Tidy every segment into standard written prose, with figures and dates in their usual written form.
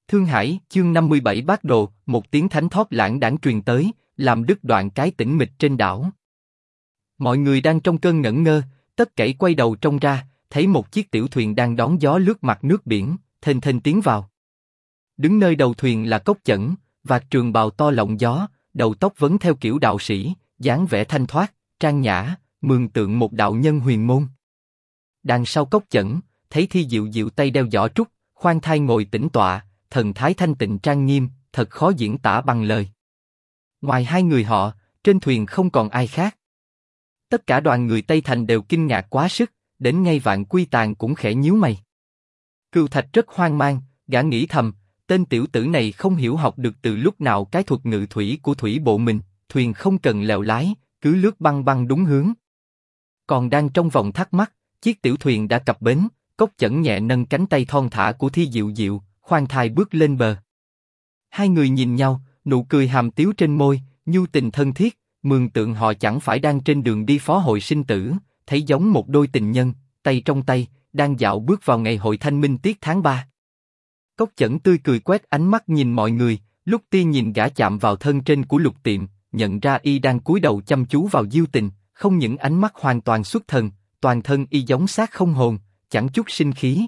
Thương Hải, chương 57 Bát Đồ, một tiếng thánh thót lãng đãng truyền tới, làm đứt đoạn cái tĩnh mịch trên đảo. Mọi người đang trong cơn ngẩn ngơ, tất cảy quay đầu trông ra, thấy một chiếc tiểu thuyền đang đón gió lướt mặt nước biển, thênh thênh tiến vào. Đứng nơi đầu thuyền là Cốc Chẩn, vạt trường bào to lộng gió, đầu tóc vấn theo kiểu đạo sĩ, dáng vẻ thanh thoát, trang nhã, mường tượng một đạo nhân huyền môn. Đằng sau Cốc Chẩn, thấy Thi Diệu Diệu tay đeo giỏ trúc, khoan thai ngồi tĩnh tọa, thần thái thanh tịnh trang nghiêm, thật khó diễn tả bằng lời. Ngoài hai người họ, trên thuyền không còn ai khác. Tất cả đoàn người Tây Thành đều kinh ngạc quá sức, đến ngay Vạn Quy Tàng cũng khẽ nhíu mày. Cừu Thạch rất hoang mang, gã nghĩ thầm, tên tiểu tử này không hiểu học được từ lúc nào cái thuật ngự thủy của thủy bộ mình, thuyền không cần lèo lái, cứ lướt băng băng đúng hướng. Còn đang trong vòng thắc mắc, chiếc tiểu thuyền đã cập bến, Cốc Chẩn nhẹ nâng cánh tay thon thả của Thi Diệu Diệu, khoan thai bước lên bờ. Hai người nhìn nhau, nụ cười hàm tiếu trên môi, nhu tình thân thiết, mường tượng họ chẳng phải đang trên đường đi phó hội sinh tử, thấy giống một đôi tình nhân, tay trong tay, đang dạo bước vào ngày hội thanh minh tiết tháng 3. Cốc Chẩn tươi cười quét ánh mắt nhìn mọi người, lúc tiên nhìn gã chạm vào thân trên của Lục Tiệm, nhận ra y đang cúi đầu chăm chú vào Diêu Tình, không những ánh mắt hoàn toàn xuất thần, toàn thân y giống xác không hồn, chẳng chút sinh khí.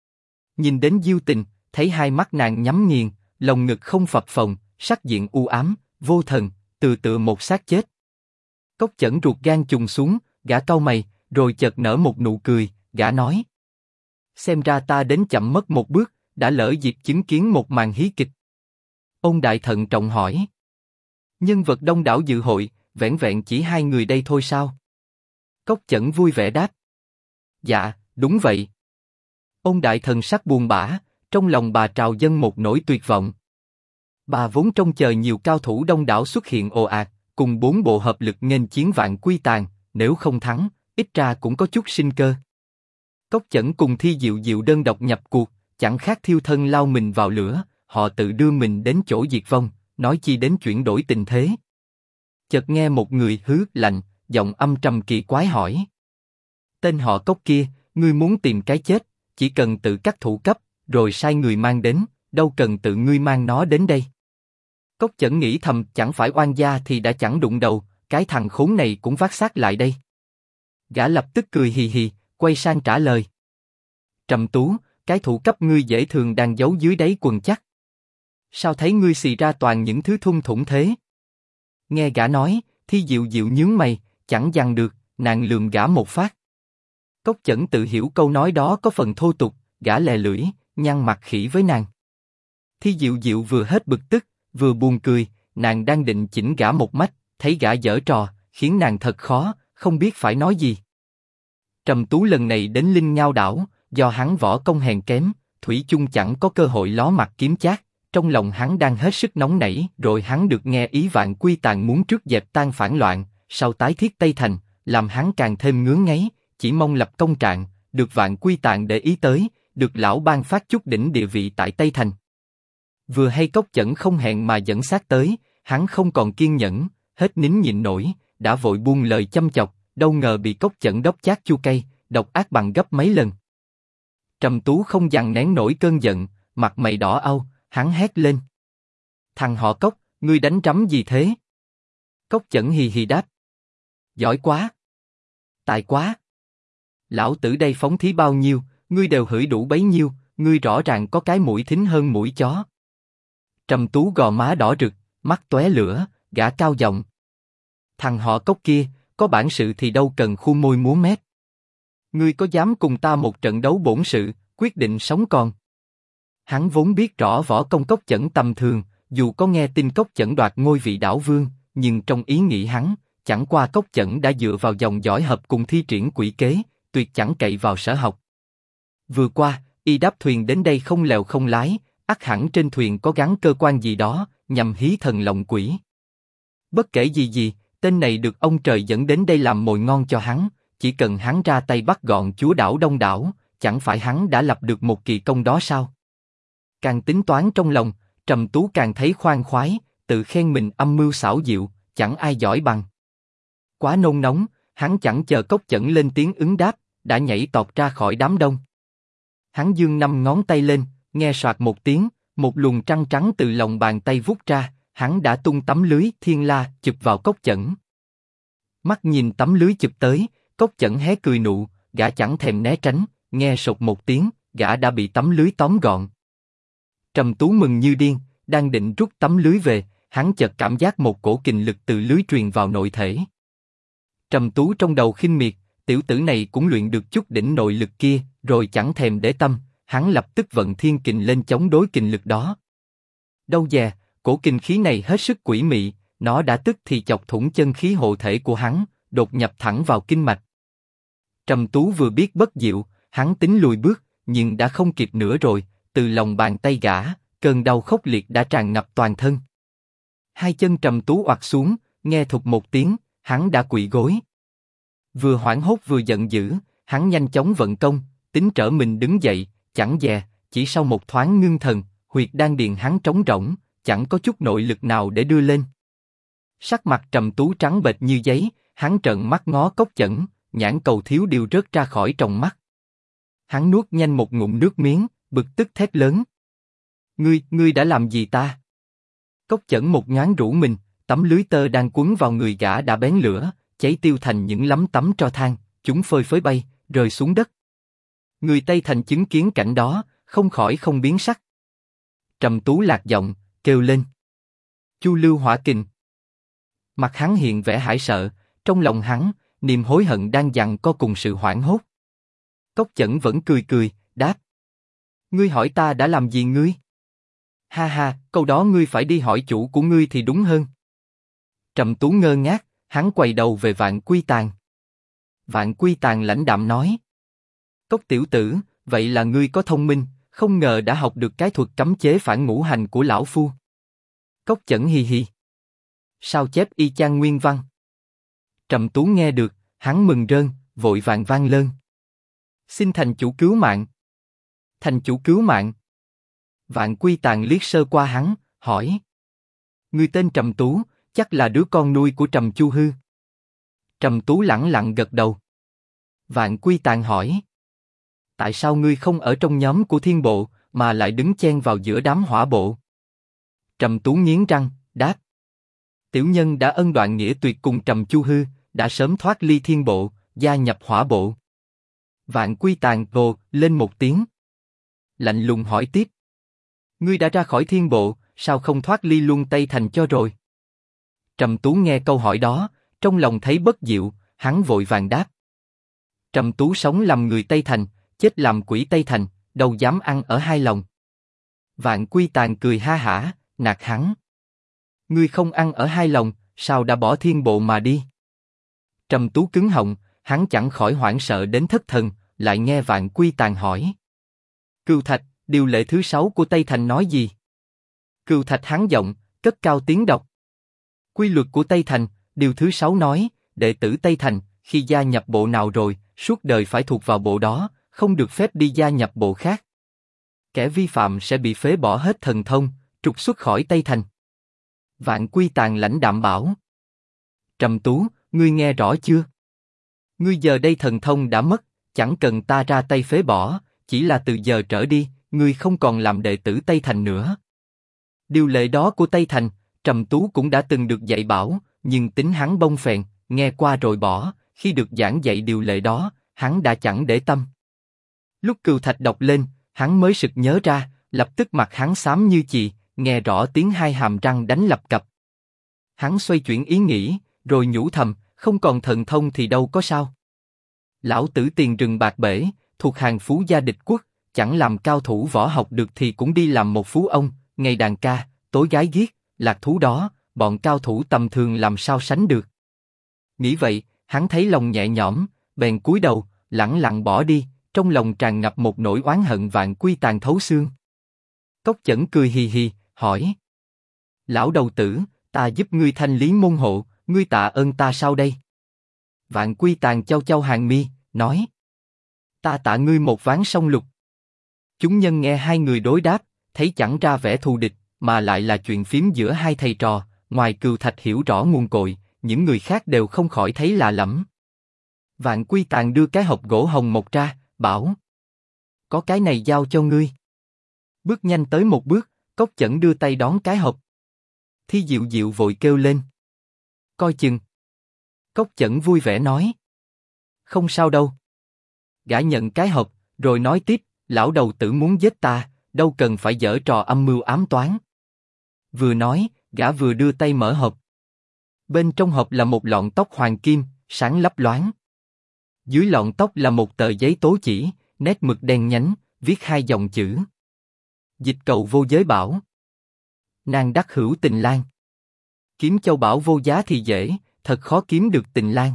Nhìn đến Diêu Tình, thấy hai mắt nàng nhắm nghiền, lồng ngực không phập phồng, sắc diện u ám, vô thần, tựa một xác chết. Cốc Chẩn ruột gan trùng xuống, gã cau mày, rồi chợt nở một nụ cười, gã nói: xem ra ta đến chậm mất một bước, đã lỡ dịp chứng kiến một màn hí kịch. Ôn Đại thận trọng hỏi: nhân vật đông đảo dự hội, vẻn vẹn chỉ hai người đây thôi sao? Cốc Chẩn vui vẻ đáp: dạ, đúng vậy. Ôn Đại thần sắc buồn bã, trong lòng bà trào dâng một nỗi tuyệt vọng. Bà vốn trông chờ nhiều cao thủ đông đảo xuất hiện ồ ạt, cùng bốn bộ hợp lực nghênh chiến Vạn Quy Tàng, nếu không thắng, ít ra cũng có chút sinh cơ. Cốc Chẩn cùng Thi Diệu Diệu đơn độc nhập cuộc, chẳng khác thiêu thân lao mình vào lửa, họ tự đưa mình đến chỗ diệt vong, nói chi đến chuyển đổi tình thế. Chợt nghe một người hứ lạnh, giọng âm trầm kỳ quái hỏi: tên họ Cốc kia, ngươi muốn tìm cái chết, chỉ cần tự cắt thủ cấp, rồi sai người mang đến, đâu cần tự ngươi mang nó đến đây. Cốc Chẩn nghĩ thầm, chẳng phải oan gia thì đã chẳng đụng đầu, cái thằng khốn này cũng vác xác lại đây. Gã lập tức cười hì hì, quay sang trả lời: Trầm Tú, cái thủ cấp ngươi dễ thường đang giấu dưới đáy quần chắc. Sao thấy ngươi xì ra toàn những thứ thung thủng thế? Nghe gã nói, Thi Diệu Diệu nhướng mày, chẳng dằn được, nàng lườm gã một phát. Cốc Chẩn tự hiểu câu nói đó có phần thô tục, gã lè lưỡi, nhăn mặt khỉ với nàng. Thi Diệu Diệu vừa hết bực tức, vừa buồn cười, nàng đang định chỉnh gã một mách, thấy gã giở trò, khiến nàng thật khó, không biết phải nói gì. Trầm Tú lần này đến Linh Ngao đảo, do hắn võ công hèn kém, thủy chung chẳng có cơ hội ló mặt kiếm chác. Trong lòng hắn đang hết sức nóng nảy, rồi hắn được nghe ý Vạn Quy Tàng muốn trước dẹp tan phản loạn, sau tái thiết Tây Thành, làm hắn càng thêm ngứa ngáy, chỉ mong lập công trạng, được Vạn Quy Tàng để ý tới, được lão ban phát chút đỉnh địa vị tại Tây Thành. Vừa hay Cốc Chẩn không hẹn mà dẫn xác tới, hắn không còn kiên nhẫn, hết nín nhịn nổi, đã vội buông lời châm chọc, đâu ngờ bị Cốc Chẩn đốc chát chua cay, độc ác bằng gấp mấy lần. Trầm Tú không dằn nén nổi cơn giận, mặt mày đỏ au, hắn hét lên: thằng họ Cốc, ngươi đánh trắm gì thế? Cốc Chẩn hì hì đáp: giỏi quá, tài quá. Lão tử đây phóng thí bao nhiêu, ngươi đều hửi đủ bấy nhiêu, ngươi rõ ràng có cái mũi thính hơn mũi chó. Trầm Tú gò má đỏ rực, mắt tóe lửa, gã cao giọng: thằng họ Cốc kia, có bản sự thì đâu cần khu môi múa mép. Ngươi có dám cùng ta một trận đấu bổn sự, quyết định sống còn? Hắn vốn biết rõ võ công Cốc Chẩn tầm thường, dù có nghe tin Cốc Chẩn đoạt ngôi vị đảo vương, nhưng trong ý nghĩ hắn, chẳng qua Cốc Chẩn đã dựa vào dòng dõi hợp cùng thi triển quỷ kế, tuyệt chẳng cậy vào sở học. Vừa qua, y đáp thuyền đến đây không lèo không lái, ắt hẳn trên thuyền có gắn cơ quan gì đó, nhằm hí thần lộng quỷ. Bất kể gì, tên này được ông trời dẫn đến đây làm mồi ngon cho hắn, chỉ cần hắn ra tay bắt gọn chúa đảo Đông đảo, chẳng phải hắn đã lập được một kỳ công đó sao? Càng tính toán trong lòng, Trầm Tú càng thấy khoan khoái, tự khen mình âm mưu xảo diệu, chẳng ai giỏi bằng. Quá nôn nóng, hắn chẳng chờ Cốc Chẩn lên tiếng ứng đáp, đã nhảy tọt ra khỏi đám đông. Hắn giương năm ngón tay lên, nghe soạt một tiếng, Một luồng trăng trắng từ lòng bàn tay vút ra, hắn đã tung tấm lưới thiên la chụp vào Cốc Chẩn. Mắt nhìn tấm lưới chụp tới, Cốc Chẩn hé cười nụ, gã chẳng thèm né tránh, nghe sột một tiếng, gã đã bị tấm lưới tóm gọn. Trầm Tú mừng như điên, đang định rút tấm lưới về, hắn chợt cảm giác một cổ kình lực từ lưới truyền vào nội thể. Trầm Tú trong đầu khinh miệt, tiểu tử này cũng luyện được chút đỉnh nội lực kia, rồi chẳng thèm để tâm, hắn lập tức vận thiên kình lên chống đối kình lực đó. Đâu dè, cổ kình khí này hết sức quỷ mị, nó đã tức thì chọc thủng chân khí hộ thể của hắn, đột nhập thẳng vào kinh mạch. Trầm Tú vừa biết bất diệu, hắn tính lùi bước, nhưng đã không kịp nữa rồi, từ lòng bàn tay gã, cơn đau khốc liệt đã tràn ngập toàn thân. Hai chân Trầm Tú oặt xuống, nghe thụt một tiếng, hắn đã quỵ gối. Vừa hoảng hốt vừa giận dữ, hắn nhanh chóng vận công, tính trở mình đứng dậy, chẳng dè, chỉ sau một thoáng ngưng thần, huyệt đan điền hắn trống rỗng, chẳng có chút nội lực nào để đưa lên. Sắc mặt Trầm Tú trắng bệch như giấy, hắn trợn mắt ngó Cốc Chẩn, nhãn cầu thiếu điều rớt ra khỏi tròng mắt. Hắn nuốt nhanh một ngụm nước miếng, bực tức thét lớn. Ngươi đã làm gì ta? Cốc Chẩn một nhoáng rũ mình, tấm lưới tơ đang quấn vào người gã đã bén lửa, cháy tiêu thành những lấm tấm tro than, chúng phơi phới bay, rơi xuống đất. Người Tây Thành chứng kiến cảnh đó, không khỏi không biến sắc. Trầm Tú lạc giọng, kêu lên. Chu Lưu Hỏa Kình. Mặt hắn hiện vẻ hãi sợ, trong lòng hắn, niềm hối hận đang giằng co cùng sự hoảng hốt. Cốc Chẩn vẫn cười cười, đáp. Ngươi hỏi ta đã làm gì ngươi? Ha ha, câu đó ngươi phải đi hỏi chủ của ngươi thì đúng hơn. Trầm Tú ngơ ngác, hắn quay đầu về Vạn Quy Tàng. Vạn Quy Tàng lãnh đạm nói. Cốc tiểu tử, vậy là ngươi có thông minh, không ngờ đã học được cái thuật cấm chế phản ngũ hành của lão phu. Cốc Chẩn hì hì. Sao chép y chang nguyên văn. Trầm Tú nghe được, hắn mừng rơn, vội vàng vang lên. Xin thành chủ cứu mạng. Thành chủ cứu mạng. Vạn Quy Tàng liếc sơ qua hắn, hỏi. Ngươi tên Trầm Tú, chắc là đứa con nuôi của Trầm Chu Hư. Trầm Tú lẳng lặng gật đầu. Vạn Quy Tàng hỏi. Tại sao ngươi không ở trong nhóm của Thiên Bộ, mà lại đứng chen vào giữa đám hỏa bộ? Trầm Tú nghiến răng, đáp. Tiểu nhân đã ân đoạn nghĩa tuyệt cùng Trầm Chu Hư, đã sớm thoát ly Thiên Bộ, gia nhập hỏa bộ. Vạn Quy Tàng vồ lên một tiếng. Lạnh lùng hỏi tiếp. Ngươi đã ra khỏi Thiên Bộ, sao không thoát ly Luân Tây Thành cho rồi? Trầm Tú nghe câu hỏi đó, trong lòng thấy bất diệu, hắn vội vàng đáp. Trầm Tú sống làm người Tây Thành, chết làm quỷ Tây Thành, đâu dám ăn ở hai lòng. Vạn Quy Tàng cười ha hả, nạt hắn. Ngươi không ăn ở hai lòng, sao đã bỏ Thiên Bộ mà đi? Trầm Tú cứng họng, hắn chẳng khỏi hoảng sợ đến thất thần, lại nghe Vạn Quy Tàng hỏi. Cừu Thạch, điều lệ thứ 6 của Tây Thành nói gì? Cừu Thạch hắn giọng, cất cao tiếng đọc. Quy luật của Tây Thành, điều thứ 6 nói, đệ tử Tây Thành, khi gia nhập bộ nào rồi, suốt đời phải thuộc vào bộ đó, không được phép đi gia nhập bộ khác. Kẻ vi phạm sẽ bị phế bỏ hết thần thông, trục xuất khỏi Tây Thành. Vạn Quy Tàng lãnh đạm bảo. Trầm Tú, ngươi nghe rõ chưa? Ngươi giờ đây thần thông đã mất, chẳng cần ta ra tay phế bỏ, chỉ là từ giờ trở đi, ngươi không còn làm đệ tử Tây Thành nữa. Điều lệ đó của Tây Thành, Trầm Tú cũng đã từng được dạy bảo, nhưng tính hắn bông phèn, nghe qua rồi bỏ, khi được giảng dạy điều lệ đó, hắn đã chẳng để tâm. Lúc Cừu Thạch đọc lên, hắn mới sực nhớ ra, lập tức mặt hắn xám như chì, nghe rõ tiếng hai hàm răng đánh lập cập. Hắn xoay chuyển ý nghĩ, rồi nhủ thầm, không còn thần thông thì đâu có sao. Lão tử tiền rừng bạc bể, thuộc hàng phú gia địch quốc, chẳng làm cao thủ võ học được thì cũng đi làm một phú ông, ngày đàn ca, tối gái ghiếc, lạc thú đó, bọn cao thủ tầm thường làm sao sánh được. Nghĩ vậy, hắn thấy lòng nhẹ nhõm, bèn cúi đầu, lẳng lặng bỏ đi, trong lòng tràn ngập một nỗi oán hận Vạn Quy Tàng thấu xương. Cốc Chẩn cười hì hì, hỏi. Lão đầu tử, ta giúp ngươi thanh lý môn hộ, ngươi tạ ơn ta sao đây? Vạn Quy Tàng chau chau hàng mi, nói. Ta tạ ngươi một ván song lục. Chúng nhân nghe hai người đối đáp, thấy chẳng ra vẻ thù địch, mà lại là chuyện phím giữa hai thầy trò, ngoài Cừu Thạch hiểu rõ nguồn cội, những người khác đều không khỏi thấy lạ lẫm. Vạn Quy Tàng đưa cái hộp gỗ hồng một ra, bảo. Có cái này giao cho ngươi. Bước nhanh tới một bước, Cốc Chẩn đưa tay đón cái hộp. Thi Diệu Diệu vội kêu lên. Coi chừng. Cốc Chẩn vui vẻ nói. Không sao đâu. Gã nhận cái hộp, rồi nói tiếp, lão đầu tử muốn giết ta, đâu cần phải giở trò âm mưu ám toán. Vừa nói, gã vừa đưa tay mở hộp. Bên trong hộp là một lọn tóc hoàng kim, sáng lấp loáng. Dưới lọn tóc là một tờ giấy tố chỉ, nét mực đen nhánh, viết 2 dòng chữ. Dịch cầu vô giới bảo. Nàng đắc hữu tình lang. Kiếm châu bảo vô giá thì dễ, thật khó kiếm được tình lang.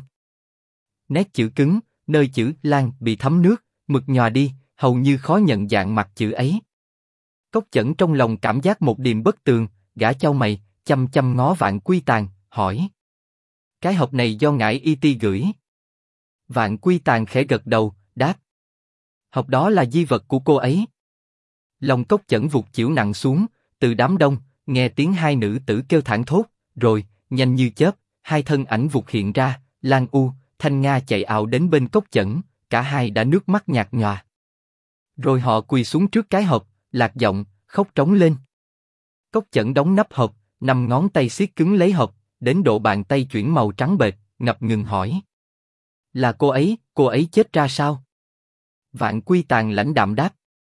Nét chữ cứng, nơi chữ lang bị thấm nước, mực nhòa đi, hầu như khó nhận dạng mặt chữ ấy. Cốc Chẩn trong lòng cảm giác một điềm bất tường, gã chau mày, chăm chăm ngó Vạn Quy Tàn, hỏi. Cái hộp này do ngải y ti gửi. Vạn Quy Tàn khẽ gật đầu, đáp. Hộp đó là di vật của cô ấy. Lòng Cốc Chẩn vụt chịu nặng xuống, từ đám đông, nghe tiếng 2 nữ tử kêu thảng thốt, rồi, nhanh như chớp, 2 thân ảnh vụt hiện ra, Lan U, Thanh Nga chạy ào đến bên Cốc Chẩn, cả hai đã nước mắt nhạt nhòa. Rồi họ quỳ xuống trước cái hộp, lạc giọng, khóc trống lên. Cốc Chẩn đóng nắp hộp, 5 ngón tay siết cứng lấy hộp, đến độ bàn tay chuyển màu trắng bệch, ngập ngừng hỏi. Là cô ấy chết ra sao? Vạn Quy Tàn lãnh đạm đáp.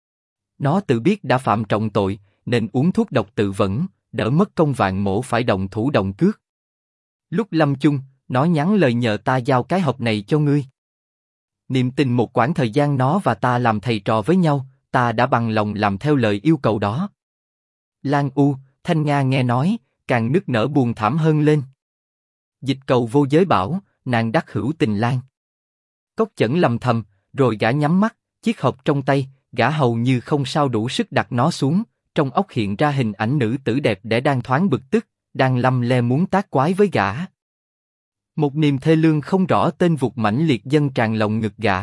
Nó tự biết đã phạm trọng tội, nên uống thuốc độc tự vẫn, đỡ mất công Vạn Mỗ phải động thủ động cước. Lúc lâm chung, nó nhắn lời nhờ ta giao cái hộp này cho ngươi. Niệm tình một quãng thời gian nó và ta làm thầy trò với nhau, ta đã bằng lòng làm theo lời yêu cầu đó. Lan U, Thanh Nga nghe nói, càng nức nở buồn thảm hơn lên. Dịch cầu vô giới bảo, nàng đắc hữu tình lang. Cốc Chẩn lầm thầm, rồi gã nhắm mắt, chiếc hộp trong tay, gã hầu như không sao đủ sức đặt nó xuống, trong óc hiện ra hình ảnh nữ tử đẹp đẽ đang thoáng bực tức, đang lăm le muốn tác quái với gã. Một niềm thê lương không rõ tên vụt mãnh liệt dâng tràn lòng ngực gã.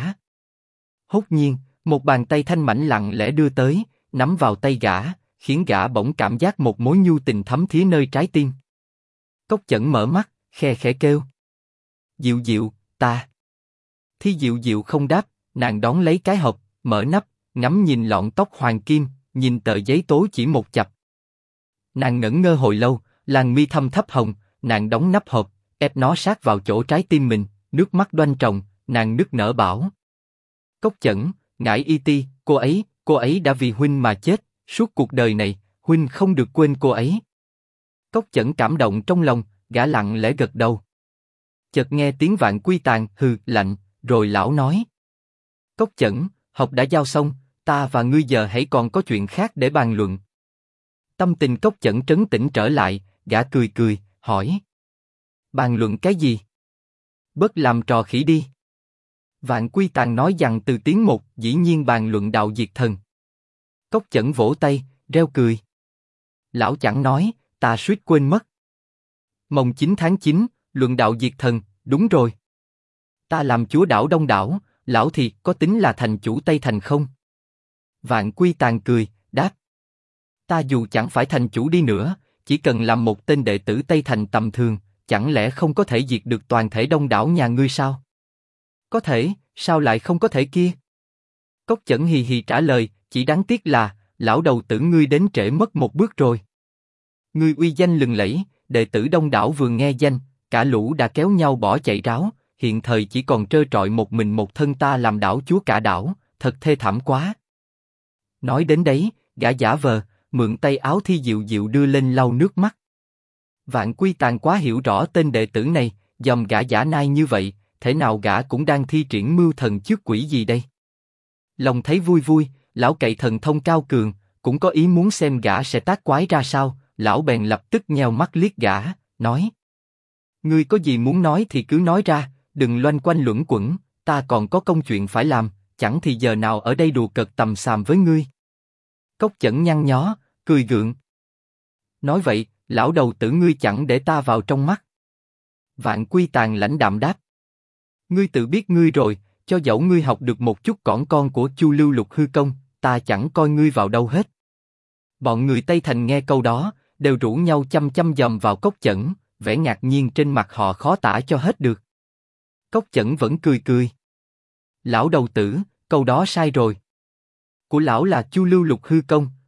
Hốt nhiên, một bàn tay thanh mảnh lặng lẽ đưa tới, nắm vào tay gã, khiến gã bỗng cảm giác một mối nhu tình thấm thía nơi trái tim. Cốc Chẩn mở mắt, khe khẽ kêu. Diệu Diệu, ta. Thi Diệu Diệu không đáp, nàng đón lấy cái hộp, mở nắp, ngắm nhìn lọn tóc hoàng kim, nhìn tờ giấy tố chỉ một chập. Nàng ngẩn ngơ hồi lâu, làn mi thâm thấp hồng, nàng đóng nắp hộp, ép nó sát vào chỗ trái tim mình, nước mắt đoanh tròng, nàng nức nở bảo. Cốc Chẩn, ngải y ti, cô ấy đã vì huynh mà chết, suốt cuộc đời này, huynh không được quên cô ấy. Cốc Chẩn cảm động trong lòng, gã lặng lẽ gật đầu. Chợt nghe tiếng Vạn Quy Tàn hừ lạnh, rồi lão nói. Cốc Chẩn, học đã giao xong, ta và ngươi giờ hãy còn có chuyện khác để bàn luận. Tâm tình Cốc Chẩn trấn tĩnh trở lại, gã cười cười, hỏi. Bàn luận cái gì? Bớt làm trò khỉ đi. Vạn Quy Tàn nói dằn từ tiếng một, dĩ nhiên bàn luận đạo diệt thần. Cốc Chẩn vỗ tay, reo cười. Lão chẳng nói, ta suýt quên mất. Mồng 9 tháng 9, luận đạo diệt thần, đúng rồi. Ta làm chúa đảo Đông đảo, lão thì có tính là thành chủ Tây Thành không? Vạn Quy Tàn cười, đáp. Ta dù chẳng phải thành chủ đi nữa, chỉ cần làm một tên đệ tử Tây Thành tầm thường, chẳng lẽ không có thể diệt được toàn thể Đông đảo nhà ngươi sao? Có thể, sao lại không có thể kia? Cốc Chẩn hì hì trả lời, chỉ đáng tiếc là, lão đầu tử ngươi đến trễ mất một bước rồi. Ngươi uy danh lừng lẫy, đệ tử Đông đảo vừa nghe danh, cả lũ đã kéo nhau bỏ chạy ráo, hiện thời chỉ còn trơ trọi một mình một thân ta làm đảo chúa cả đảo, thật thê thảm quá. Nói đến đấy, gã giả vờ, mượn tay áo Thi Diệu Diệu đưa lên lau nước mắt. Vạn Quy Tàn quá hiểu rõ tên đệ tử này, dòm gã giả nai như vậy, thể nào gã cũng đang thi triển mưu thần trước quỷ gì đây? Lòng thấy vui vui, lão cậy thần thông cao cường, cũng có ý muốn xem gã sẽ tác quái ra sao, lão bèn lập tức nheo mắt liếc gã, nói. Ngươi có gì muốn nói thì cứ nói ra, đừng loanh quanh luẩn quẩn, ta còn có công chuyện phải làm, chẳng thì giờ nào ở đây đùa cợt tầm xàm với ngươi. Cốc Chẩn nhăn nhó, cười gượng. Nói vậy, lão đầu tử ngươi chẳng để ta vào trong mắt. Vạn Quy Tàn lãnh đạm đáp. Ngươi tự biết ngươi rồi, cho dẫu ngươi học được một chút cỏn con của Chu Lưu Lục Hư Công, ta chẳng coi ngươi vào đâu hết. Bọn người Tây Thành nghe câu đó, đều rủ nhau chăm chăm dòm vào Cốc Chẩn, vẻ ngạc nhiên trên mặt họ khó tả cho hết được. Cốc Chẩn vẫn cười cười. Lão đầu tử, câu đó sai rồi. Của lão là Chu Lưu Lục Hư Công,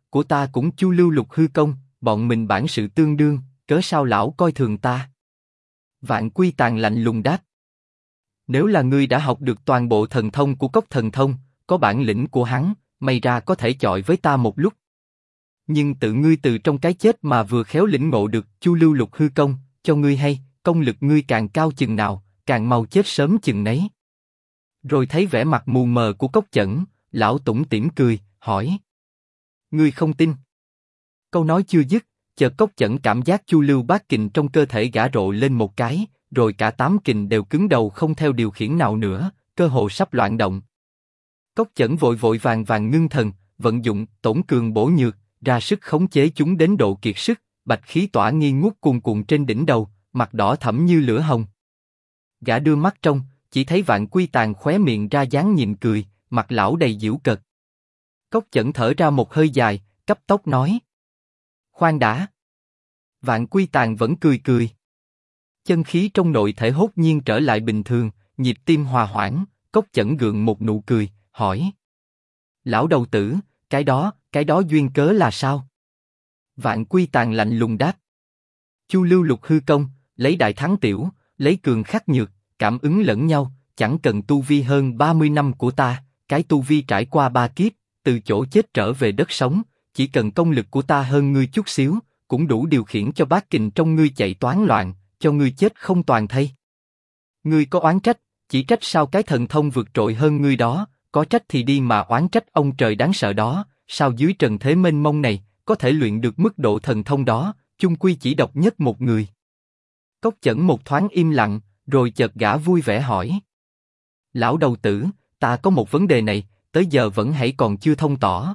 của ta cũng chu lưu lục hư công, bọn mình bản sự tương đương, cớ sao lão coi thường ta? Vạn Quy Tàng lạnh lùng đáp. Nếu là ngươi đã học được toàn bộ thần thông của Cốc Thần Thông, có bản lĩnh của hắn, may ra có thể chọi với ta một lúc. Nhưng tự ngươi từ trong cái chết mà vừa khéo lĩnh ngộ được chu lưu lục hư công, cho ngươi hay, công lực ngươi càng cao chừng nào, càng mau chết sớm chừng nấy. Rồi thấy vẻ mặt mù mờ của Cốc Chẩn, lão tủm tỉm cười, hỏi. Ngươi không tin? Câu nói chưa dứt, chợt Cốc Chẩn cảm giác chu lưu bát kình trong cơ thể gã rộ lên một cái, rồi cả 8 kình đều cứng đầu không theo điều khiển nào nữa, cơ hồ sắp loạn động. Cốc Chẩn vội vội vàng vàng ngưng thần, vận dụng tổn cường bổ nhược, ra sức khống chế chúng đến độ kiệt sức, bạch khí tỏa nghi ngút cuồn cuộn trên đỉnh đầu, mặt đỏ thẫm như lửa hồng. Gã đưa mắt trông, chỉ thấy Vạn Quy Tàng khóe miệng ra dáng nhịn cười, mặt lão đầy giễu cợt. Cốc Chẩn thở ra một hơi dài, cấp tốc nói. Khoan đã. Vạn Quy Tàng vẫn cười cười. Chân khí trong nội thể hốt nhiên trở lại bình thường, nhịp tim hòa hoãn, Cốc Chẩn gượng một nụ cười, hỏi. Lão đầu tử, cái đó duyên cớ là sao? Vạn Quy Tàng lạnh lùng đáp. Chu lưu lục hư công, lấy đại thắng tiểu, lấy cường khắc nhược, cảm ứng lẫn nhau, chẳng cần tu vi hơn 30 năm của ta, cái tu vi trải qua 3 kiếp, từ chỗ chết trở về đất sống, chỉ cần công lực của ta hơn ngươi chút xíu, cũng đủ điều khiển cho bát kình trong ngươi chạy toán loạn, cho ngươi chết không toàn thây. Ngươi có oán trách, chỉ trách sao cái thần thông vượt trội hơn ngươi đó, có trách thì đi mà oán trách ông trời đáng sợ đó, sao dưới trần thế mênh mông này, có thể luyện được mức độ thần thông đó, chung quy chỉ độc nhất một người. Cốc Chẩn một thoáng im lặng, rồi chợt gã vui vẻ hỏi. Lão đầu tử, ta có một vấn đề này, tới giờ vẫn hãy còn chưa thông tỏ.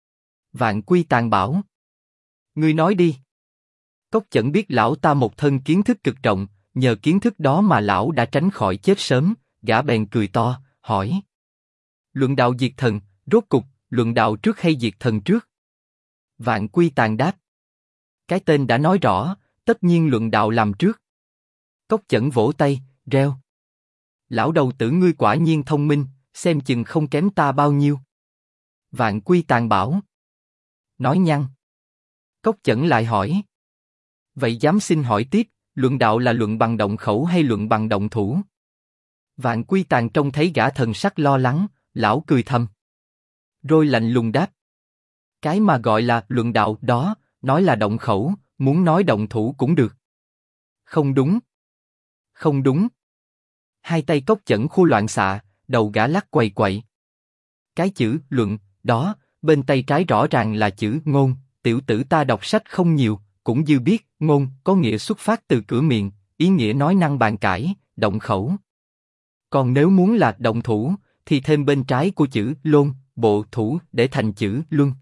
Vạn Quy Tàng bảo. Ngươi nói đi. Cốc Chẩn biết lão ta một thân kiến thức cực rộng, nhờ kiến thức đó mà lão đã tránh khỏi chết sớm, gã bèn cười to, hỏi. Luận đạo diệt thần, rốt cục, luận đạo trước hay diệt thần trước? Vạn Quy Tàng đáp. Cái tên đã nói rõ, tất nhiên luận đạo làm trước. Cốc Chẩn vỗ tay, reo. Lão đầu tử ngươi quả nhiên thông minh, xem chừng không kém ta bao nhiêu. Vạn Quy Tàng bảo. Nói nhăng. Cốc Chẩn lại hỏi. Vậy dám xin hỏi tiếp, luận đạo là luận bằng động khẩu hay luận bằng động thủ? Vạn Quy Tàng trông thấy gã thần sắc lo lắng, lão cười thầm. Rồi lạnh lùng đáp. Cái mà gọi là luận đạo đó, nói là động khẩu, muốn nói động thủ cũng được. Không đúng. Không đúng. Hai tay Cốc Chẩn khu loạn xạ, đầu gã lắc quầy quậy. Cái chữ luận đó, bên tay trái rõ ràng là chữ ngôn, tiểu tử ta đọc sách không nhiều, cũng dư biết ngôn có nghĩa xuất phát từ cửa miệng, ý nghĩa nói năng bàn cãi, động khẩu. Còn nếu muốn là động thủ, thì thêm bên trái của chữ lôn, bộ thủ để thành chữ luân.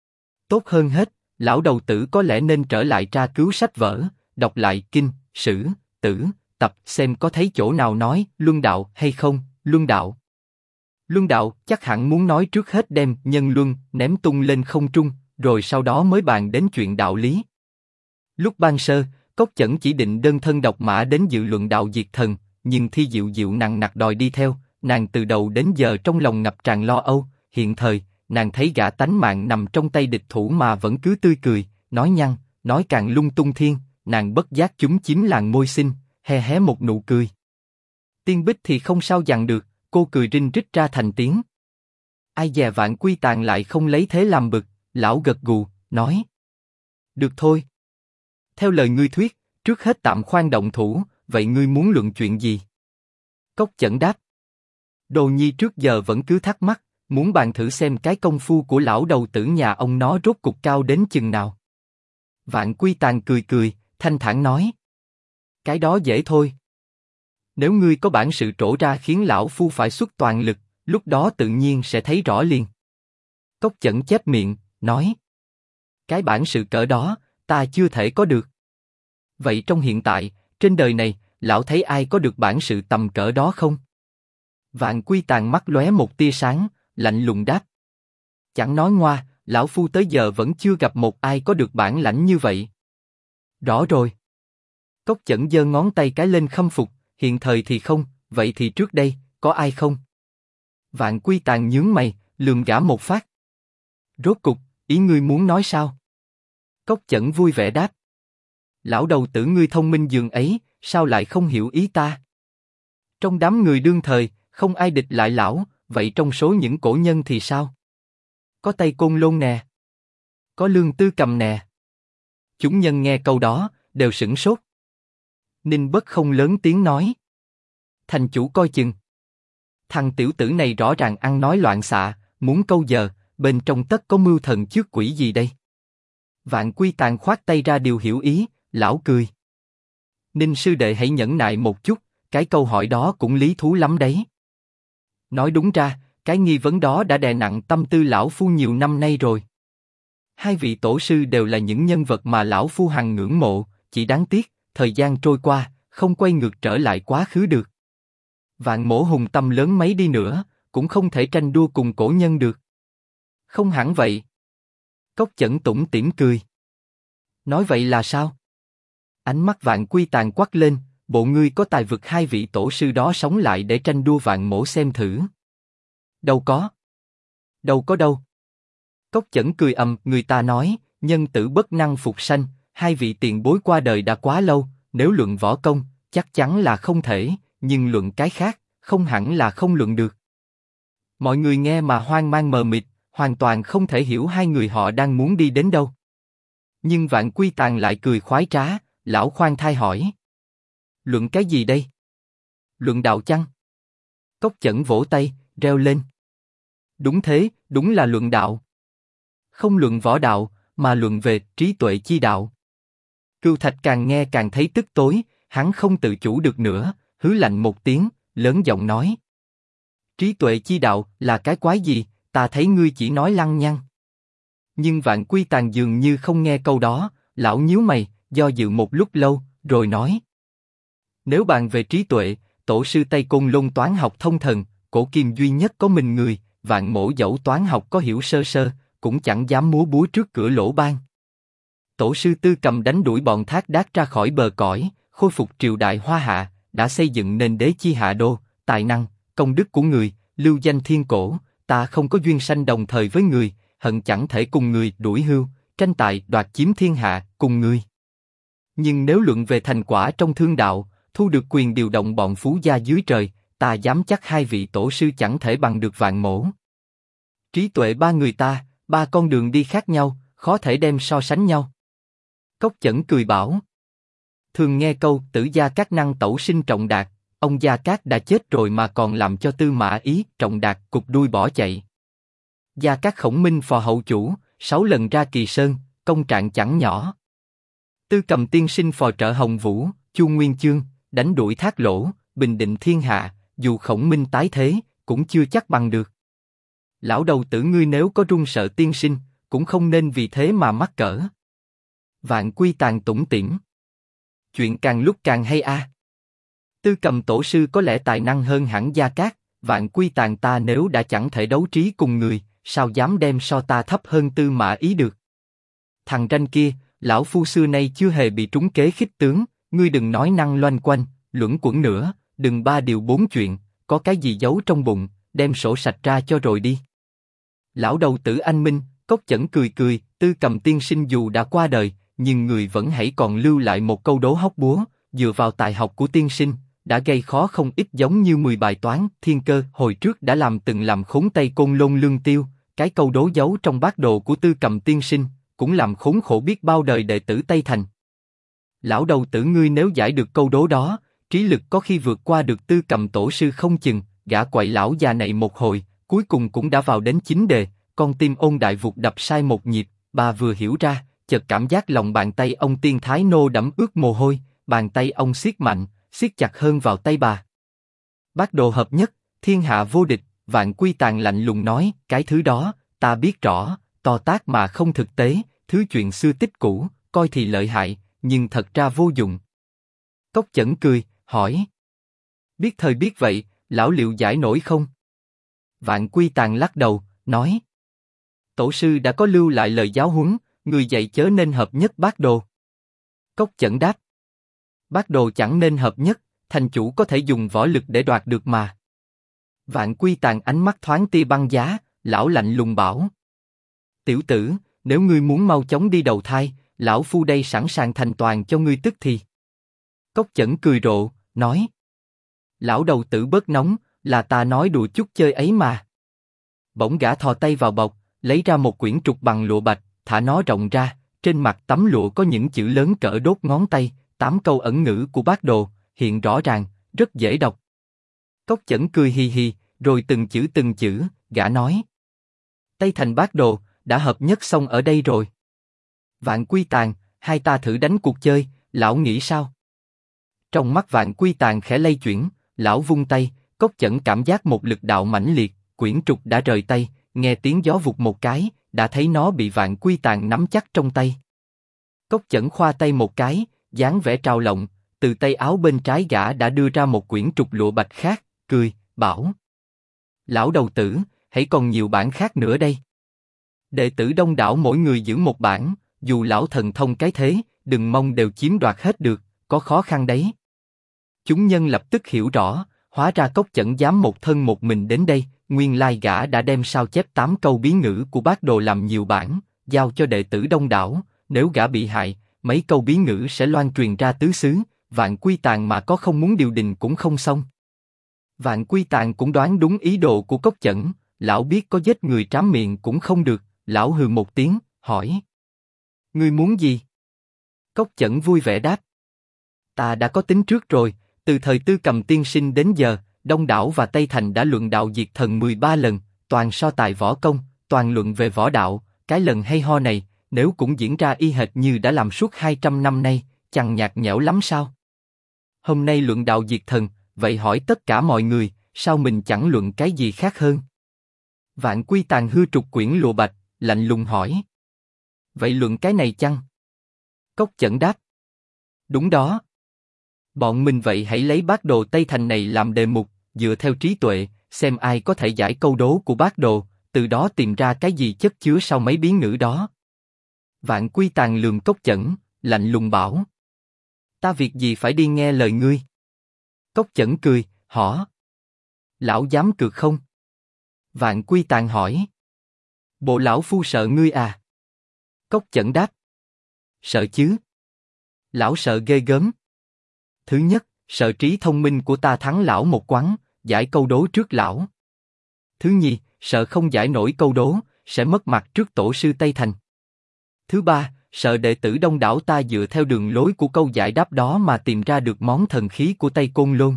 Tốt hơn hết, lão đầu tử có lẽ nên trở lại tra cứu sách vở, đọc lại kinh, sử, tử, tập xem có thấy chỗ nào nói luân đạo hay không. Luân đạo. Luân đạo chắc hẳn muốn nói trước hết đem nhân luân ném tung lên không trung, rồi sau đó mới bàn đến chuyện đạo lý. Lúc ban sơ, Cốc Chẩn chỉ định đơn thân độc mã đến dự luận đạo diệt thần, nhưng Thi Diệu Diệu nằng nặc đòi đi theo, nàng từ đầu đến giờ trong lòng ngập tràn lo âu. Hiện thời, nàng thấy gã tánh mạng nằm trong tay địch thủ mà vẫn cứ tươi cười, nói nhăng, nói càng lung tung thiên, nàng bất giác chúng chiếm làn môi xinh, hé hé một nụ cười. Tiên Bích thì không sao dằn được, cô cười rinh rít ra thành tiếng. Ai dè Vạn Quy Tàng lại không lấy thế làm bực, lão gật gù, nói. Được thôi. Theo lời ngươi thuyết, trước hết tạm khoan động thủ, vậy ngươi muốn luận chuyện gì? Cốc Chẩn đáp. Đồ nhi trước giờ vẫn cứ thắc mắc, muốn bàn thử xem cái công phu của lão đầu tử nhà ông nó rốt cục cao đến chừng nào. Vạn Quy Tàng cười cười, thanh thản nói. Cái đó dễ thôi. Nếu ngươi có bản sự trổ ra khiến lão phu phải xuất toàn lực, lúc đó tự nhiên sẽ thấy rõ liền. Cốc Chẩn chép miệng, nói. Cái bản sự cỡ đó, ta chưa thể có được. Vậy trong hiện tại, trên đời này, lão thấy ai có được bản sự tầm cỡ đó không? Vạn Quy Tàng mắt lóe một tia sáng, lạnh lùng đáp. Chẳng nói ngoa, lão phu tới giờ vẫn chưa gặp một ai có được bản lãnh như vậy. Rõ rồi. Cốc Chẩn giơ ngón tay cái lên khâm phục, hiện thời thì không, vậy thì trước đây, có ai không? Vạn Quy Tàng nhướng mày, lườm gã một phát. Rốt cục, ý ngươi muốn nói sao? Cốc Chẩn vui vẻ đáp. Lão đầu tử ngươi thông minh dường ấy, sao lại không hiểu ý ta? Trong đám người đương thời, không ai địch lại lão, vậy trong số những cổ nhân thì sao? Có Tây Côn Lôn nè, có Lương Tư Cầm nè. Chúng nhân nghe câu đó, đều sửng sốt. Ninh Bất không lớn tiếng nói. Thành chủ coi chừng. Thằng tiểu tử này rõ ràng ăn nói loạn xạ, muốn câu giờ, bên trong tất có mưu thần trước quỷ gì đây? Vạn Quy Tàng khoát tay ra điều hiểu ý, lão cười. Ninh sư đệ hãy nhẫn nại một chút, cái câu hỏi đó cũng lý thú lắm đấy. Nói đúng ra, cái nghi vấn đó đã đè nặng tâm tư lão phu nhiều năm nay rồi. Hai vị tổ sư đều là những nhân vật mà lão phu hằng ngưỡng mộ, chỉ đáng tiếc, thời gian trôi qua, không quay ngược trở lại quá khứ được. Vạn Mỗ hùng tâm lớn mấy đi nữa, cũng không thể tranh đua cùng cổ nhân được. Không hẳn vậy. Cốc Chẩn tủm tỉm cười. Nói vậy là sao? Ánh mắt Vạn Quy Tàng quắc lên, bộ ngươi có tài vực hai vị tổ sư đó sống lại để tranh đua Vạn Mỗ xem thử. Đâu có. Đâu có đâu. Cốc Chẩn cười người ta nói, nhân tử bất năng phục sanh, hai vị tiền bối qua đời đã quá lâu, nếu luận võ công, chắc chắn là không thể, nhưng luận cái khác, không hẳn là không luận được. Mọi người nghe mà hoang mang mờ mịt, hoàn toàn không thể hiểu hai người họ đang muốn đi đến đâu. Nhưng Vạn Quy Tàng lại cười khoái trá, lão khoan thai hỏi. Luận cái gì đây? Luận đạo chăng? Cốc Chẩn vỗ tay, reo lên. Đúng thế, đúng là luận đạo. Không luận võ đạo, mà luận về trí tuệ chi đạo. Cưu Thạch càng nghe càng thấy tức tối, hắn không tự chủ được nữa, hứ lạnh một tiếng, lớn giọng nói. Trí tuệ chi đạo là cái quái gì, ta thấy ngươi chỉ nói lăng nhăng. Nhưng Vạn Quy Tàng dường như không nghe câu đó, lão nhíu mày, do dự một lúc lâu, rồi nói. Nếu bàn về trí tuệ, tổ sư Tây Côn Lôn toán học thông thần, cổ kim duy nhất có mình người, Vạn Mỗ dẫu toán học có hiểu sơ sơ, cũng chẳng dám múa búa trước cửa lỗ ban. Tổ sư Tư Cầm đánh đuổi bọn Thác Đác ra khỏi bờ cõi, khôi phục triều đại Hoa Hạ, đã xây dựng nên đế chi hạ đô, tài năng, công đức của người, lưu danh thiên cổ, ta không có duyên sanh đồng thời với người, hận chẳng thể cùng người đuổi hưu, tranh tài đoạt chiếm thiên hạ cùng người. Nhưng nếu luận về thành quả trong thương đạo, thu được quyền điều động bọn phú gia dưới trời, ta dám chắc hai vị tổ sư chẳng thể bằng được Vạn Mỗ. Trí tuệ ba người ta, ba con đường đi khác nhau, khó thể đem so sánh nhau. Cốc Chẩn cười bảo. Thường nghe câu tử Gia Cát năng tẩu sinh Trọng Đạt, ông Gia Cát đã chết rồi mà còn làm cho Tư Mã Ý, Trọng Đạt cụp đuôi bỏ chạy. Gia Cát Khổng Minh phò hậu chủ, 6 lần ra Kỳ Sơn, công trạng chẳng nhỏ. Tư Cầm tiên sinh phò trợ Hồng Vũ, Chu Nguyên Chương, đánh đuổi Thác Lỗ, bình định thiên hạ, dù Khổng Minh tái thế, cũng chưa chắc bằng được. Lão đầu tử ngươi nếu có run sợ tiên sinh, cũng không nên vì thế mà mắc cỡ. Vạn Quy Tàng tủm tỉm. Chuyện càng lúc càng hay a. Tư Cầm tổ sư có lẽ tài năng hơn hẳn Gia Cát, Vạn Quy Tàng ta nếu đã chẳng thể đấu trí cùng người, sao dám đem so ta thấp hơn Tư Mã Ý được? Thằng ranh kia, lão phu xưa nay chưa hề bị trúng kế khích tướng, ngươi đừng nói năng loanh quanh, luẩn quẩn nữa, đừng ba điều bốn chuyện, có cái gì giấu trong bụng, đem sổ sạch ra cho rồi đi. Lão đầu tử anh minh, Cốc Chẩn cười cười, Tư Cầm tiên sinh dù đã qua đời, nhưng người vẫn hãy còn lưu lại một câu đố hóc búa, dựa vào tài học của tiên sinh, đã gây khó không ít giống như 10 bài toán, thiên cơ hồi trước đã từng làm khốn Tây Côn Lôn Lương Tiêu, cái câu đố giấu trong bát đồ của Tư Cầm tiên sinh, cũng làm khốn khổ biết bao đời đệ tử Tây Thành. Lão đầu tử ngươi nếu giải được câu đố đó, trí lực có khi vượt qua được Tư Cầm tổ sư không chừng, gã quậy lão già này một hồi, cuối cùng cũng đã vào đến chính đề, con tim Ôn Đại Vụt đập sai một nhịp, bà vừa hiểu ra, chợt cảm giác lòng bàn tay ông Tiên Thái Nô đẫm ướt mồ hôi, bàn tay ông siết mạnh, siết chặt hơn vào tay bà. Bát đồ hợp nhất, thiên hạ vô địch, Vạn Quy Tàng lạnh lùng nói, cái thứ đó, ta biết rõ, to tát mà không thực tế, thứ chuyện xưa tích cũ, coi thì lợi hại, nhưng thật ra vô dụng. Cốc Chẩn cười, hỏi. Biết thời biết vậy, lão liệu giải nổi không? Vạn Quy Tàng lắc đầu, nói. Tổ sư đã có lưu lại lời giáo huấn, người dạy chớ nên hợp nhất bát đồ. Cốc Chẩn đáp. Bát đồ chẳng nên hợp nhất, thành chủ có thể dùng võ lực để đoạt được mà. Vạn Quy Tàng ánh mắt thoáng tia băng giá, lão lạnh lùng bảo. Tiểu tử, nếu ngươi muốn mau chóng đi đầu thai, lão phu đây sẵn sàng thành toàn cho ngươi tức thì. Cốc Chẩn cười rộ, nói. Lão đầu tử bớt nóng, là ta nói đùa chút chơi ấy mà. Bỗng gã thò tay vào bọc, lấy ra một quyển trục bằng lụa bạch, thả nó rộng ra, trên mặt tấm lụa có những chữ lớn cỡ đốt ngón tay, 8 câu ẩn ngữ của Bát Đồ, hiện rõ ràng, rất dễ đọc. Cốc Chẩn cười hì hì, rồi từng chữ, gã nói. Tây Thành Bát Đồ, đã hợp nhất xong ở đây rồi. Vạn Quy Tàn, hai ta thử đánh cuộc chơi, lão nghĩ sao? Trong mắt Vạn Quy Tàn khẽ lay chuyển, lão vung tay, Cốc Chẩn cảm giác một lực đạo mãnh liệt, quyển trục đã rời tay, nghe tiếng gió vụt một cái, đã thấy nó bị Vạn Quy Tàn nắm chắc trong tay. Cốc Chẩn khoa tay một cái, dáng vẻ trào lộng, từ tay áo bên trái gã đã đưa ra một quyển trục lụa bạch khác, cười, bảo. Lão đầu tử, hãy còn nhiều bản khác nữa đây. Đệ tử đông đảo mỗi người giữ một bản, dù lão thần thông cái thế, đừng mong đều chiếm đoạt hết được, có khó khăn đấy. Chúng nhân lập tức hiểu rõ, hóa ra Cốc Chẩn dám một thân một mình đến đây, nguyên lai gã đã đem sao chép 8 câu bí ngữ của Bát Đồ làm nhiều bản, giao cho đệ tử đông đảo, nếu gã bị hại, mấy câu bí ngữ sẽ loan truyền ra tứ xứ, Vạn Quy Tàn mà có không muốn điều đình cũng không xong. Vạn Quy Tàn cũng đoán đúng ý đồ của Cốc Chẩn, lão biết có giết người trám miệng cũng không được, lão hừ một tiếng, hỏi. Ngươi muốn gì? Cốc Chẩn vui vẻ đáp. Ta đã có tính trước rồi, từ thời Tư Cầm tiên sinh đến giờ, Đông Đảo và Tây Thành đã luận đạo diệt thần 13 lần, toàn so tài võ công, toàn luận về võ đạo, cái lần hay ho này, nếu cũng diễn ra y hệt như đã làm suốt 200 năm nay, chẳng nhạt nhẽo lắm sao? Hôm nay luận đạo diệt thần, vậy hỏi tất cả mọi người, sao mình chẳng luận cái gì khác hơn? Vạn Quy Tàn hư trục quyển lụa bạch, lạnh lùng hỏi. Vậy luận cái này chăng? Cốc Chẩn đáp. Đúng đó. Bọn mình vậy hãy lấy Bát Đồ Tây Thành này làm đề mục, dựa theo trí tuệ, xem ai có thể giải câu đố của Bát Đồ, từ đó tìm ra cái gì chất chứa sau mấy bí ngữ đó. Vạn Quy Tàn lườm Cốc Chẩn, lạnh lùng bảo. Ta việc gì phải đi nghe lời ngươi? Cốc Chẩn cười, hỏi. Lão dám cược không? Vạn Quy Tàn hỏi. Bộ lão phu sợ ngươi à? Cốc Chẩn đáp. Sợ chứ. Lão sợ ghê gớm. Thứ nhất, sợ trí thông minh của ta thắng lão một quán, giải câu đố trước lão. Thứ nhì, sợ không giải nổi câu đố, sẽ mất mặt trước tổ sư Tây Thành. Thứ ba, sợ đệ tử đông đảo ta dựa theo đường lối của câu giải đáp đó mà tìm ra được món thần khí của Tây Côn Lôn.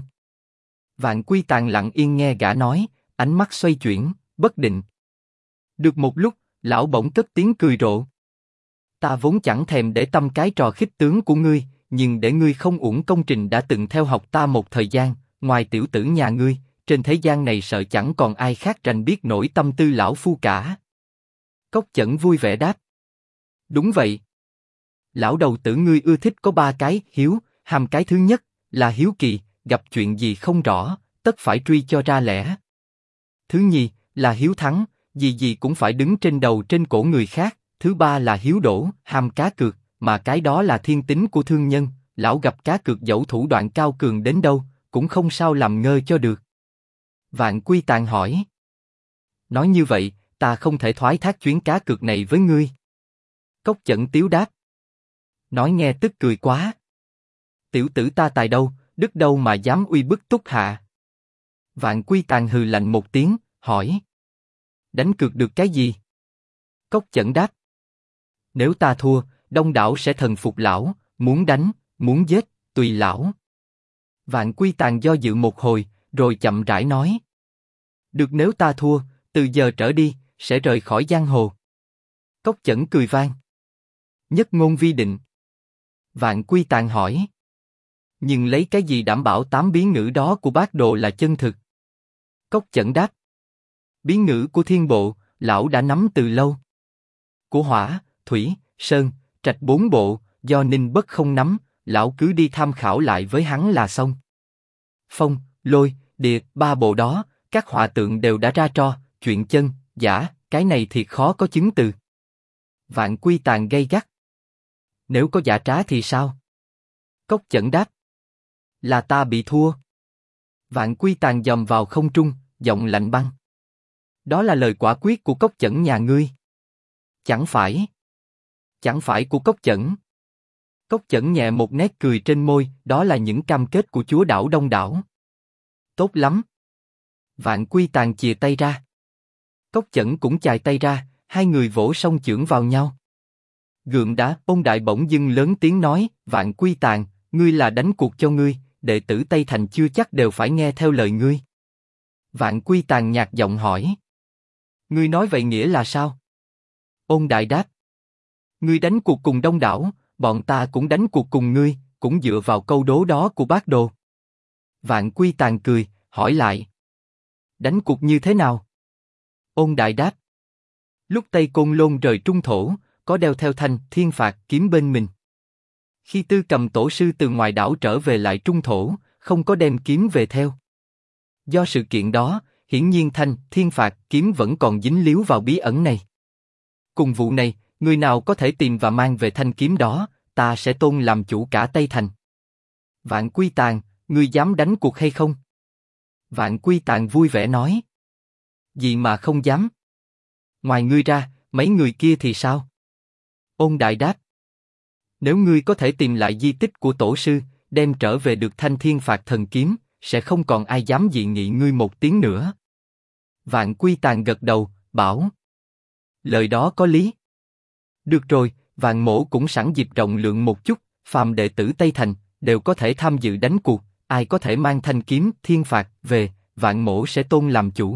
Vạn Quy Tàn lặng yên nghe gã nói, ánh mắt xoay chuyển, bất định. Được một lúc, lão bỗng cất tiếng cười rộ. Ta vốn chẳng thèm để tâm cái trò khích tướng của ngươi, nhưng để ngươi không uổng công trình đã từng theo học ta một thời gian, ngoài tiểu tử nhà ngươi, trên thế gian này sợ chẳng còn ai khác rành biết nổi tâm tư lão phu cả. Cốc Chẩn vui vẻ đáp. Đúng vậy. Lão đầu tử ngươi ưa thích có 3 cái hiếu, hàm cái thứ nhất là hiếu kỳ, gặp chuyện gì không rõ, tất phải truy cho ra lẽ. Thứ nhì là hiếu thắng, gì gì cũng phải đứng trên đầu trên cổ người khác. Thứ ba là hiếu đổ, ham cá cược, mà cái đó là thiên tính của thương nhân, lão gặp cá cược dẫu thủ đoạn cao cường đến đâu, cũng không sao làm ngơ cho được. Vạn Quy Tàn hỏi. Nói như vậy, ta không thể thoái thác chuyến cá cược này với ngươi. Cốc Chẩn tiếu đáp. Nói nghe tức cười quá. Tiểu tử ta tài đâu, đức đâu mà dám uy bức túc hạ. Vạn Quy Tàn hừ lạnh một tiếng, hỏi. Đánh cược được cái gì? Cốc Chẩn đáp. Nếu ta thua, đông đảo sẽ thần phục lão, muốn đánh, muốn giết, tùy lão. Vạn Quy Tàn do dự một hồi, rồi chậm rãi nói. Được nếu ta thua, từ giờ trở đi, sẽ rời khỏi giang hồ. Cốc Chẩn cười vang. Nhất ngôn vi định. Vạn Quy Tàn hỏi. Nhưng lấy cái gì đảm bảo 8 bí ngữ đó của Bát Đồ là chân thực? Cốc Chẩn đáp. Bí ngữ của thiên bộ, lão đã nắm từ lâu. Của hỏa, thủy, sơn, trạch 4 bộ, do Ninh Bất không nắm, lão cứ đi tham khảo lại với hắn là xong. Phong, lôi, địa, 3 bộ đó, các họa tượng đều đã ra trò, chuyện chân, giả, cái này thiệt khó có chứng từ. Vạn Quy Tàn gay gắt. Nếu có giả trá thì sao? Cốc Chẩn đáp. Là ta bị thua. Vạn Quy Tàn dòm vào không trung, giọng lạnh băng. Đó là lời quả quyết của Cốc Chẩn nhà ngươi. Chẳng phải. Chẳng phải của Cốc Chẩn. Cốc Chẩn nhẹ một nét cười trên môi, đó là những cam kết của chúa đảo Đông Đảo. Tốt lắm. Vạn Quy Tàng chìa tay ra. Cốc Chẩn cũng chài tay ra, hai người vỗ song chưởng vào nhau. Gượng đá, Ôn Đại bỗng dưng lớn tiếng nói, Vạn Quy Tàng, ngươi là đánh cuộc cho ngươi, đệ tử Tây Thành chưa chắc đều phải nghe theo lời ngươi. Vạn Quy Tàng nhạt giọng hỏi. Ngươi nói vậy nghĩa là sao? Ôn Đại đáp. Ngươi đánh cuộc cùng Đông Đảo, bọn ta cũng đánh cuộc cùng ngươi, cũng dựa vào câu đố đó của Bác Đồ. Vạn Quy Tàng cười, hỏi lại. Đánh cuộc như thế nào? Ôn Đại đáp. Lúc Tây Côn Lôn rời Trung Thổ, có đeo theo thanh thiên phạt kiếm bên mình. Khi Tư Cầm tổ sư từ ngoài đảo trở về lại Trung Thổ, không có đem kiếm về theo. Do sự kiện đó, hiển nhiên thanh thiên phạt kiếm vẫn còn dính líu vào bí ẩn này. Cùng vụ này, người nào có thể tìm và mang về thanh kiếm đó, ta sẽ tôn làm chủ cả Tây Thành. Vạn Quy Tàng, ngươi dám đánh cuộc hay không? Vạn Quy Tàng vui vẻ nói. Gì mà không dám? Ngoài ngươi ra, mấy người kia thì sao? Ôn Đại đáp. Nếu ngươi có thể tìm lại di tích của tổ sư, đem trở về được thanh thiên phạt thần kiếm, sẽ không còn ai dám dị nghị ngươi một tiếng nữa. Vạn Quy Tàng gật đầu, bảo. Lời đó có lý. Được rồi, Vạn Mỗ cũng sẵn dịp rộng lượng một chút, phàm đệ tử Tây Thành, đều có thể tham dự đánh cuộc, ai có thể mang thanh kiếm thiên phạt về, Vạn Mỗ sẽ tôn làm chủ.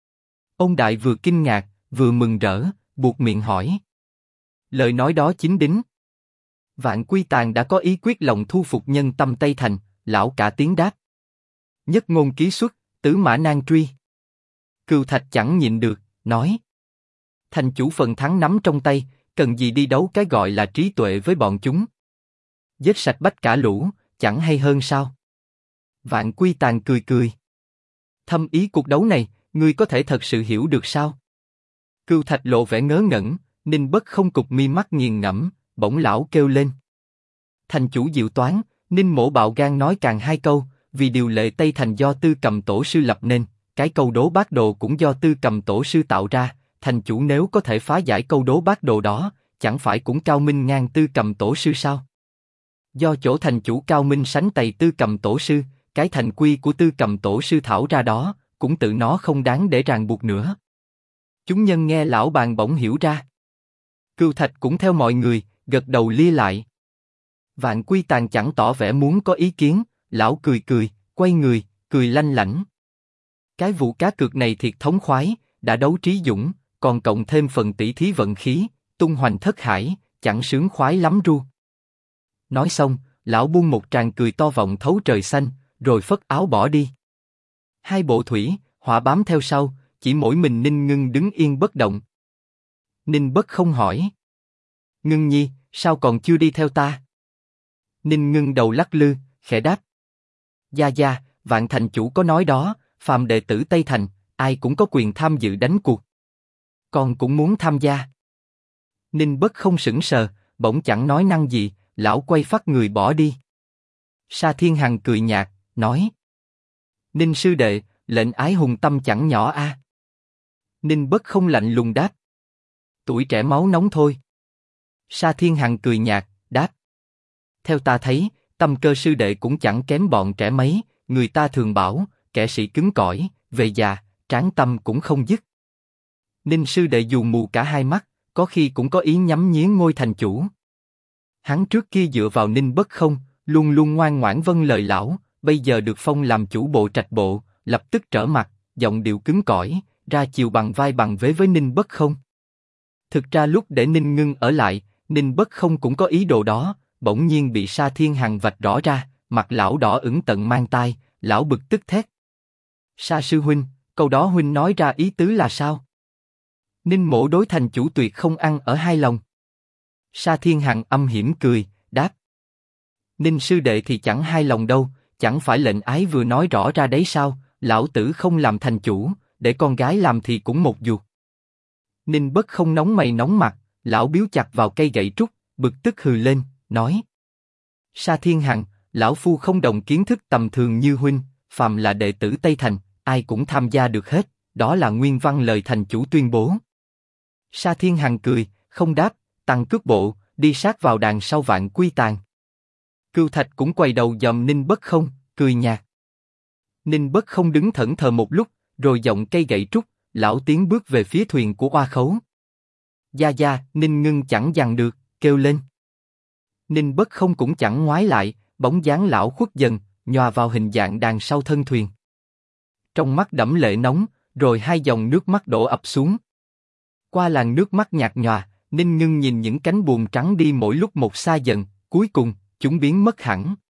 Ôn Đại vừa kinh ngạc, vừa mừng rỡ, buột miệng hỏi. Lời nói đó chính đính. Vạn Quy Tàng đã có ý quyết lòng thu phục nhân tâm Tây Thành, lão cả tiếng đáp. Nhất ngôn ký xuất, tứ mã nan truy. Cừu Thạch chẳng nhịn được, nói. Thành chủ phần thắng nắm trong tay, cần gì đi đấu cái gọi là trí tuệ với bọn chúng. Giết sạch bách cả lũ, chẳng hay hơn sao? Vạn Quy Tàng cười cười. Thâm ý cuộc đấu này, ngươi có thể thật sự hiểu được sao? Cừu Thạch lộ vẻ ngớ ngẩn, Ninh Bất không cụp mi mắt nghiền ngẫm, bỗng lão kêu lên. Thành chủ diệu toán, Ninh Mỗ bạo gan nói càng hai câu, vì điều lệ Tây Thành do Tư Cầm tổ sư lập nên, cái câu đố Bác Đồ cũng do Tư Cầm tổ sư tạo ra, thành chủ nếu có thể phá giải câu đố Bác Đồ đó, chẳng phải cũng cao minh ngang Tư Cầm tổ sư sao? Do chỗ thành chủ cao minh sánh tày Tư Cầm tổ sư, cái thành quy của Tư Cầm tổ sư thảo ra đó, cũng tự nó không đáng để ràng buộc nữa. Chúng nhân nghe lão bàn bỗng hiểu ra. Cừu Thạch cũng theo mọi người, gật đầu lia lại. Vạn Quy Tàng chẳng tỏ vẻ muốn có ý kiến, lão cười cười, quay người, cười lanh lảnh. Cái vụ cá cược này thiệt thống khoái, đã đấu trí dũng, còn cộng thêm phần tỷ thí vận khí, tung hoành thất hải, chẳng sướng khoái lắm ru. Nói xong, lão buông một tràng cười to vọng thấu trời xanh, rồi phất áo bỏ đi. Hai bộ thủy, hỏa bám theo sau, chỉ mỗi mình Ninh Ngưng đứng yên bất động. Ninh Bất không hỏi. Ngưng nhi, sao còn chưa đi theo ta? Ninh Ngưng đầu lắc lư, khẽ đáp. Gia gia, Vạn thành chủ có nói đó, phàm đệ tử Tây Thành, ai cũng có quyền tham dự đánh cuộc. Con cũng muốn tham gia. Ninh Bất không sững sờ, bỗng chẳng nói năng gì, lão quay phắt người bỏ đi. Sa Thiên Hằng cười nhạt, nói. Ninh sư đệ, lệnh ái hùng tâm chẳng nhỏ a. Ninh Bất không lạnh lùng đáp. Tuổi trẻ máu nóng thôi. Sa Thiên Hằng cười nhạt, đáp. Theo ta thấy, Tâm Cơ sư đệ cũng chẳng kém bọn trẻ mấy, người ta thường bảo, kẻ sĩ cứng cỏi, về già, tráng tâm cũng không dứt. Ninh sư đệ dù mù cả hai mắt, có khi cũng có ý nhắm nhía ngôi thành chủ. Hắn trước kia dựa vào Ninh Bất không, luôn luôn ngoan ngoãn vâng lời lão, bây giờ được phong làm chủ bộ trạch bộ, lập tức trở mặt, giọng điệu cứng cỏi, ra chiều bằng vai bằng vế với Ninh Bất không. Thực ra lúc để Ninh Ngưng ở lại, Ninh Bất không cũng có ý đồ đó, bỗng nhiên bị Sa Thiên Hằng vạch rõ ra, mặt lão đỏ ửng tận mang tai, lão bực tức thét. Sa sư huynh, câu đó huynh nói ra ý tứ là sao? Ninh mỗ đối thành chủ tuyệt không ăn ở hai lòng. Sa Thiên Hằng âm hiểm cười, đáp. Ninh sư đệ thì chẳng hai lòng đâu, chẳng phải lệnh ái vừa nói rõ ra đấy sao, lão tử không làm thành chủ, để con gái làm thì cũng một ruột. Ninh Bất không nóng mày nóng mặt, lão biếu chặt vào cây gậy trúc, bực tức hừ lên, nói. Sa Thiên Hằng, lão phu không đồng kiến thức tầm thường như huynh, phàm là đệ tử Tây Thành, ai cũng tham gia được hết, đó là nguyên văn lời thành chủ tuyên bố. Sa Thiên Hằng cười, không đáp, tăng cước bộ, đi sát vào đàn sau Vạn Quy Tàn. Cưu Thạch cũng quay đầu dòm Ninh Bất Không, cười nhạt. Ninh Bất Không đứng thẫn thờ một lúc, rồi giọng cây gậy trúc, lão tiến bước về phía thuyền của Oa Khấu. Gia Gia, Ninh Ngưng chẳng dằn được, kêu lên. Ninh Bất Không cũng chẳng ngoái lại, bóng dáng lão khuất dần, nhòa vào hình dạng đàn sau thân thuyền. Trong mắt đẫm lệ nóng, rồi hai dòng nước mắt đổ ập xuống. Qua làn nước mắt nhạt nhòa, Ninh Ngưng nhìn những cánh buồm trắng đi mỗi lúc một xa dần, cuối cùng chúng biến mất hẳn.